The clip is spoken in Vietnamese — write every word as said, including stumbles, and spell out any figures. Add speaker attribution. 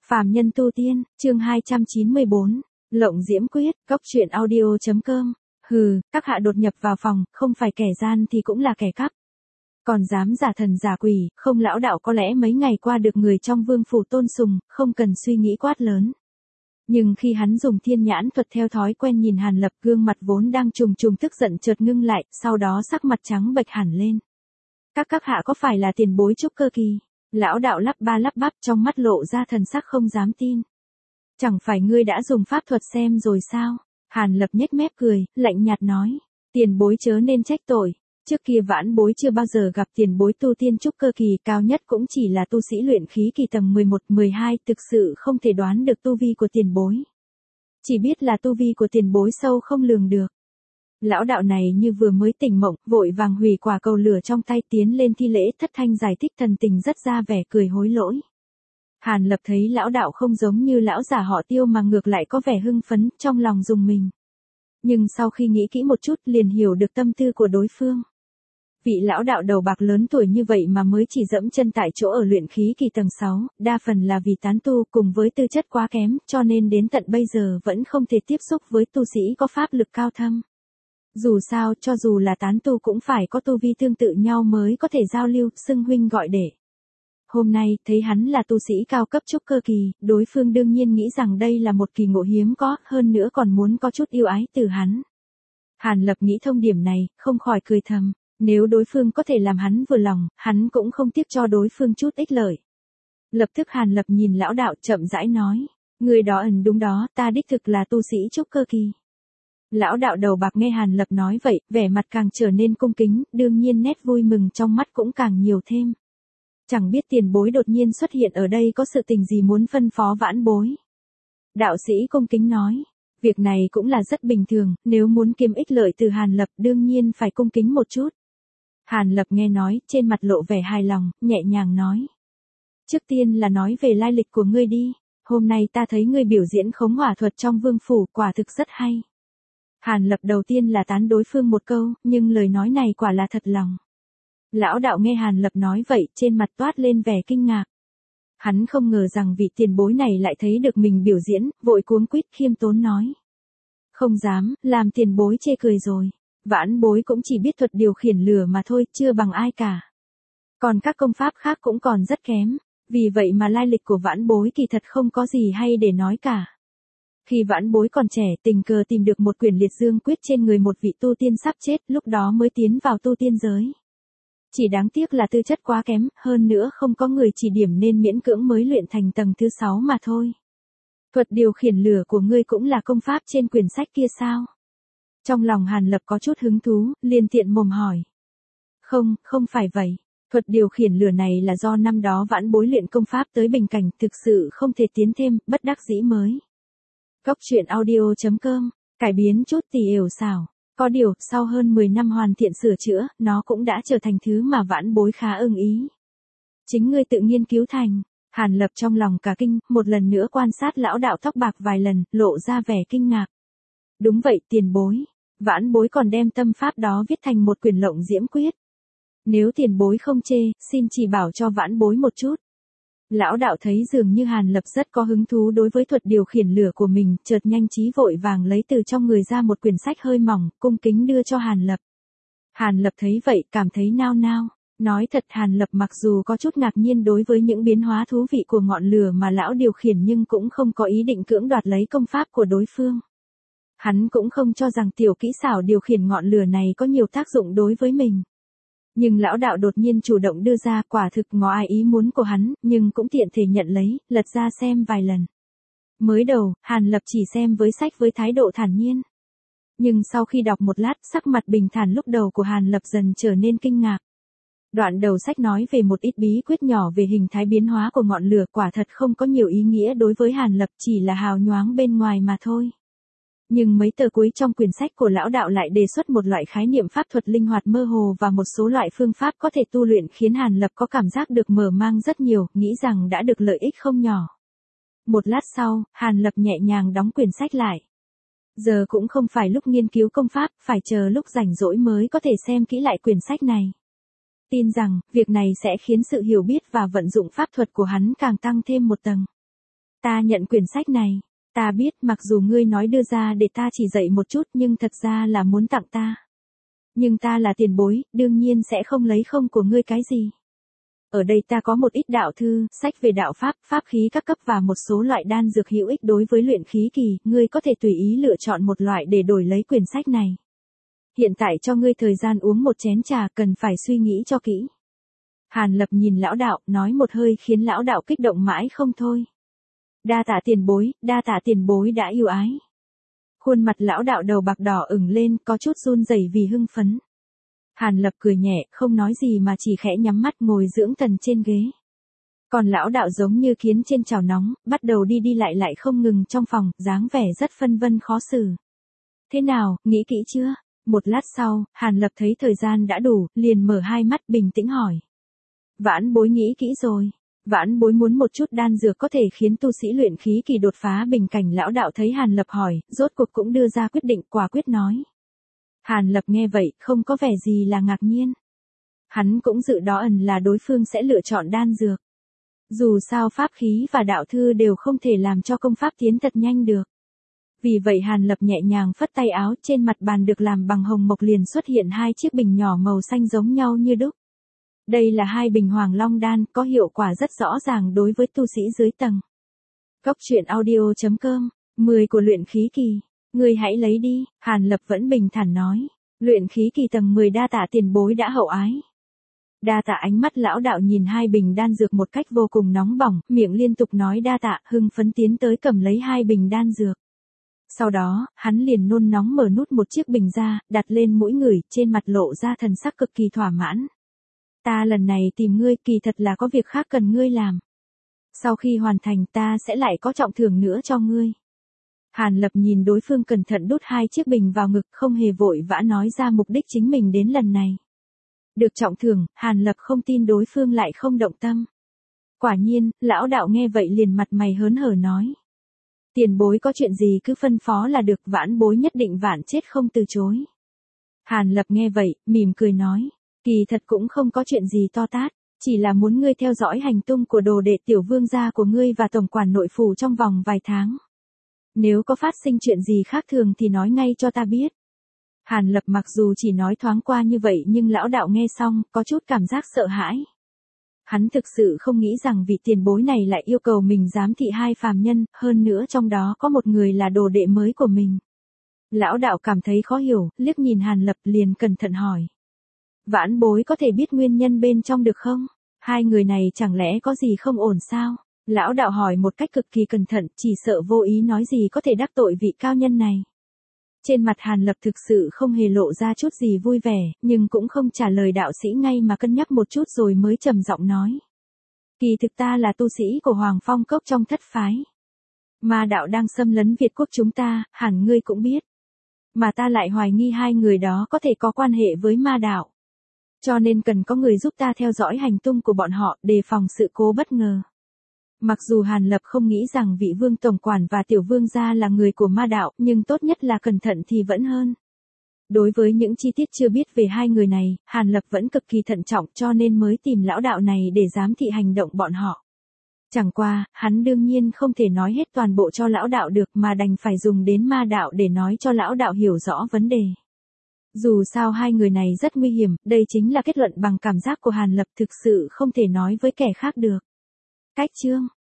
Speaker 1: Phàm nhân tu tiên, chương hai trăm chín mươi bốn, Lộng Diễm Quyết, Cốc truyện audio chấm com. Hừ, các hạ đột nhập vào phòng, không phải kẻ gian thì cũng là kẻ cắp. Còn dám giả thần giả quỷ, không lão đạo có lẽ mấy ngày qua được người trong vương phủ tôn sùng, không cần suy nghĩ quát lớn. Nhưng khi hắn dùng thiên nhãn thuật theo thói quen nhìn Hàn Lập, gương mặt vốn đang trùng trùng tức giận chợt ngưng lại, sau đó sắc mặt trắng bệch hẳn lên. Các các hạ có phải là tiền bối trúc cơ kỳ? Lão đạo lắp ba lắp bắp, trong mắt lộ ra thần sắc không dám tin. Chẳng phải ngươi đã dùng pháp thuật xem rồi sao? Hàn Lập nhếch mép cười, lạnh nhạt nói. Tiền bối chớ nên trách tội. Trước kia vãn bối chưa bao giờ gặp tiền bối tu tiên trúc cơ kỳ, cao nhất cũng chỉ là tu sĩ luyện khí kỳ tầng mười một, mười hai, thực sự không thể đoán được tu vi của tiền bối. Chỉ biết là tu vi của tiền bối sâu không lường được. Lão đạo này như vừa mới tỉnh mộng, vội vàng hủy quả cầu lửa trong tay tiến lên thi lễ thất thanh giải thích, thần tình rất ra vẻ cười hối lỗi. Hàn Lập thấy lão đạo không giống như lão giả họ Tiêu mà ngược lại có vẻ hưng phấn, trong lòng rùng mình. Nhưng sau khi nghĩ kỹ một chút liền hiểu được tâm tư của đối phương. Vị lão đạo đầu bạc lớn tuổi như vậy mà mới chỉ dẫm chân tại chỗ ở luyện khí kỳ tầng sáu, đa phần là vì tán tu cùng với tư chất quá kém, cho nên đến tận bây giờ vẫn không thể tiếp xúc với tu sĩ có pháp lực cao thâm. Dù sao, cho dù là tán tu cũng phải có tu vi tương tự nhau mới có thể giao lưu, xưng huynh gọi đệ. Hôm nay, thấy hắn là tu sĩ cao cấp trúc cơ kỳ, đối phương đương nhiên nghĩ rằng đây là một kỳ ngộ hiếm có, hơn nữa còn muốn có chút yêu ái từ hắn. Hàn Lập nghĩ thông điểm này, không khỏi cười thầm, nếu đối phương có thể làm hắn vừa lòng, hắn cũng không tiếc cho đối phương chút ích lợi. Lập tức Hàn Lập nhìn lão đạo chậm rãi nói, người đó ẩn đúng đó, ta đích thực là tu sĩ trúc cơ kỳ. Lão đạo đầu bạc nghe Hàn Lập nói vậy, vẻ mặt càng trở nên cung kính, đương nhiên nét vui mừng trong mắt cũng càng nhiều thêm. Chẳng biết tiền bối đột nhiên xuất hiện ở đây có sự tình gì muốn phân phó vãn bối. Đạo sĩ cung kính nói, việc này cũng là rất bình thường, nếu muốn kiếm ích lợi từ Hàn Lập đương nhiên phải cung kính một chút. Hàn Lập nghe nói, trên mặt lộ vẻ hài lòng, nhẹ nhàng nói. Trước tiên là nói về lai lịch của ngươi đi, hôm nay ta thấy ngươi biểu diễn khống hỏa thuật trong vương phủ, quả thực rất hay. Hàn Lập đầu tiên là tán đối phương một câu, nhưng lời nói này quả là thật lòng. Lão đạo nghe Hàn Lập nói vậy, trên mặt toát lên vẻ kinh ngạc. Hắn không ngờ rằng vị tiền bối này lại thấy được mình biểu diễn, vội cuống quýt khiêm tốn nói. Không dám, làm tiền bối chê cười rồi. Vãn bối cũng chỉ biết thuật điều khiển lửa mà thôi, chưa bằng ai cả. Còn các công pháp khác cũng còn rất kém, vì vậy mà lai lịch của vãn bối kỳ thật không có gì hay để nói cả. Khi vãn bối còn trẻ, tình cờ tìm được một quyển liệt dương quyết trên người một vị tu tiên sắp chết, lúc đó mới tiến vào tu tiên giới. Chỉ đáng tiếc là tư chất quá kém, hơn nữa không có người chỉ điểm nên miễn cưỡng mới luyện thành tầng thứ sáu mà thôi. Thuật điều khiển lửa của ngươi cũng là công pháp trên quyển sách kia sao? Trong lòng Hàn Lập có chút hứng thú, liền tiện mồm hỏi. Không, không phải vậy. Thuật điều khiển lửa này là do năm đó vãn bối luyện công pháp tới bình cảnh, thực sự không thể tiến thêm, bất đắc dĩ mới. Cốc truyện audio chấm com, cải biến chút tỉ ểu xảo. Có điều, sau hơn mười năm hoàn thiện sửa chữa, nó cũng đã trở thành thứ mà vãn bối khá ưng ý. Chính ngươi tự nghiên cứu thành. Hàn Lập trong lòng cả kinh, một lần nữa quan sát lão đạo tóc bạc vài lần, lộ ra vẻ kinh ngạc. Đúng vậy, tiền bối. Vãn bối còn đem tâm pháp đó viết thành một quyển Lộng Diễm Quyết. Nếu tiền bối không chê, xin chỉ bảo cho vãn bối một chút. Lão đạo thấy dường như Hàn Lập rất có hứng thú đối với thuật điều khiển lửa của mình, chợt nhanh trí vội vàng lấy từ trong người ra một quyển sách hơi mỏng, cung kính đưa cho Hàn Lập. Hàn Lập thấy vậy, cảm thấy nao nao. Nói thật, Hàn Lập mặc dù có chút ngạc nhiên đối với những biến hóa thú vị của ngọn lửa mà lão điều khiển, nhưng cũng không có ý định cưỡng đoạt lấy công pháp của đối phương. Hắn cũng không cho rằng tiểu kỹ xảo điều khiển ngọn lửa này có nhiều tác dụng đối với mình. Nhưng lão đạo đột nhiên chủ động đưa ra, quả thực ngó ai ý muốn của hắn, nhưng cũng tiện thể nhận lấy, lật ra xem vài lần. Mới đầu, Hàn Lập chỉ xem với sách với thái độ thản nhiên. Nhưng sau khi đọc một lát, sắc mặt bình thản lúc đầu của Hàn Lập dần trở nên kinh ngạc. Đoạn đầu sách nói về một ít bí quyết nhỏ về hình thái biến hóa của ngọn lửa, quả thật không có nhiều ý nghĩa đối với Hàn Lập, chỉ là hào nhoáng bên ngoài mà thôi. Nhưng mấy tờ cuối trong quyển sách của lão đạo lại đề xuất một loại khái niệm pháp thuật linh hoạt mơ hồ và một số loại phương pháp có thể tu luyện, khiến Hàn Lập có cảm giác được mở mang rất nhiều, nghĩ rằng đã được lợi ích không nhỏ. Một lát sau, Hàn Lập nhẹ nhàng đóng quyển sách lại. Giờ cũng không phải lúc nghiên cứu công pháp, phải chờ lúc rảnh rỗi mới có thể xem kỹ lại quyển sách này. Tin rằng, việc này sẽ khiến sự hiểu biết và vận dụng pháp thuật của hắn càng tăng thêm một tầng. Ta nhận quyển sách này. Ta biết mặc dù ngươi nói đưa ra để ta chỉ dạy một chút nhưng thật ra là muốn tặng ta. Nhưng ta là tiền bối, đương nhiên sẽ không lấy không của ngươi cái gì. Ở đây ta có một ít đạo thư, sách về đạo pháp, pháp khí các cấp và một số loại đan dược hữu ích đối với luyện khí kỳ, ngươi có thể tùy ý lựa chọn một loại để đổi lấy quyển sách này. Hiện tại cho ngươi thời gian uống một chén trà, cần phải suy nghĩ cho kỹ. Hàn Lập nhìn lão đạo, nói một hơi khiến lão đạo kích động mãi không thôi. Đa tạ tiền bối, đa tạ tiền bối đã yêu ái. Khuôn mặt lão đạo đầu bạc đỏ ửng lên, có chút run rẩy vì hưng phấn. Hàn Lập cười nhẹ, không nói gì mà chỉ khẽ nhắm mắt ngồi dưỡng thần trên ghế. Còn lão đạo giống như kiến trên chảo nóng, bắt đầu đi đi lại lại không ngừng trong phòng, dáng vẻ rất phân vân khó xử. Thế nào, nghĩ kỹ chưa? Một lát sau, Hàn Lập thấy thời gian đã đủ, liền mở hai mắt bình tĩnh hỏi. Vãn bối nghĩ kỹ rồi. Vãn bối muốn một chút đan dược có thể khiến tu sĩ luyện khí kỳ đột phá bình cảnh. Lão đạo thấy Hàn Lập hỏi, rốt cuộc cũng đưa ra quyết định, quả quyết nói. Hàn Lập nghe vậy, không có vẻ gì là ngạc nhiên. Hắn cũng dự đó ẩn là đối phương sẽ lựa chọn đan dược. Dù sao pháp khí và đạo thư đều không thể làm cho công pháp tiến thật nhanh được. Vì vậy Hàn Lập nhẹ nhàng phất tay áo, trên mặt bàn được làm bằng hồng mộc liền xuất hiện hai chiếc bình nhỏ màu xanh giống nhau như đúc. Đây là hai bình Hoàng Long đan, có hiệu quả rất rõ ràng đối với tu sĩ dưới tầng. Góc truyện audio chấm com, mười của luyện khí kỳ. Ngươi hãy lấy đi, Hàn Lập vẫn bình thản nói. Luyện khí kỳ tầng mười đa tạ tiền bối đã hậu ái. Đa tạ. Ánh mắt lão đạo nhìn hai bình đan dược một cách vô cùng nóng bỏng, miệng liên tục nói đa tạ, hưng phấn tiến tới cầm lấy hai bình đan dược. Sau đó, hắn liền nôn nóng mở nút một chiếc bình ra, đặt lên mũi người, trên mặt lộ ra thần sắc cực kỳ thỏa mãn. Ta lần này tìm ngươi kỳ thật là có việc khác cần ngươi làm. Sau khi hoàn thành ta sẽ lại có trọng thưởng nữa cho ngươi. Hàn Lập nhìn đối phương cẩn thận đút hai chiếc bình vào ngực, không hề vội vã nói ra mục đích chính mình đến lần này. Được trọng thưởng, Hàn Lập không tin đối phương lại không động tâm. Quả nhiên, lão đạo nghe vậy liền mặt mày hớn hở nói. Tiền bối có chuyện gì cứ phân phó là được, vãn bối nhất định vạn chết không từ chối. Hàn Lập nghe vậy, mỉm cười nói. Kỳ thật cũng không có chuyện gì to tát, chỉ là muốn ngươi theo dõi hành tung của đồ đệ tiểu vương gia của ngươi và tổng quản nội phủ trong vòng vài tháng. Nếu có phát sinh chuyện gì khác thường thì nói ngay cho ta biết. Hàn Lập mặc dù chỉ nói thoáng qua như vậy nhưng lão đạo nghe xong, có chút cảm giác sợ hãi. Hắn thực sự không nghĩ rằng vị tiền bối này lại yêu cầu mình giám thị hai phàm nhân, hơn nữa trong đó có một người là đồ đệ mới của mình. Lão đạo cảm thấy khó hiểu, liếc nhìn Hàn Lập liền cẩn thận hỏi. Vãn bối có thể biết nguyên nhân bên trong được không? Hai người này chẳng lẽ có gì không ổn sao? Lão đạo hỏi một cách cực kỳ cẩn thận, chỉ sợ vô ý nói gì có thể đắc tội vị cao nhân này. Trên mặt Hàn Lập thực sự không hề lộ ra chút gì vui vẻ, nhưng cũng không trả lời đạo sĩ ngay mà cân nhắc một chút rồi mới trầm giọng nói. Kỳ thực ta là tu sĩ của Hoàng Phong Cốc trong thất phái. Ma đạo đang xâm lấn Việt quốc chúng ta, hẳn ngươi cũng biết. Mà ta lại hoài nghi hai người đó có thể có quan hệ với ma đạo. Cho nên cần có người giúp ta theo dõi hành tung của bọn họ, đề phòng sự cố bất ngờ. Mặc dù Hàn Lập không nghĩ rằng vị vương tổng quản và tiểu vương gia là người của ma đạo, nhưng tốt nhất là cẩn thận thì vẫn hơn. Đối với những chi tiết chưa biết về hai người này, Hàn Lập vẫn cực kỳ thận trọng cho nên mới tìm lão đạo này để giám thị hành động bọn họ. Chẳng qua, hắn đương nhiên không thể nói hết toàn bộ cho lão đạo được mà đành phải dùng đến ma đạo để nói cho lão đạo hiểu rõ vấn đề. Dù sao hai người này rất nguy hiểm, đây chính là kết luận bằng cảm giác của Hàn Lập, thực sự không thể nói với kẻ khác được. Cách chương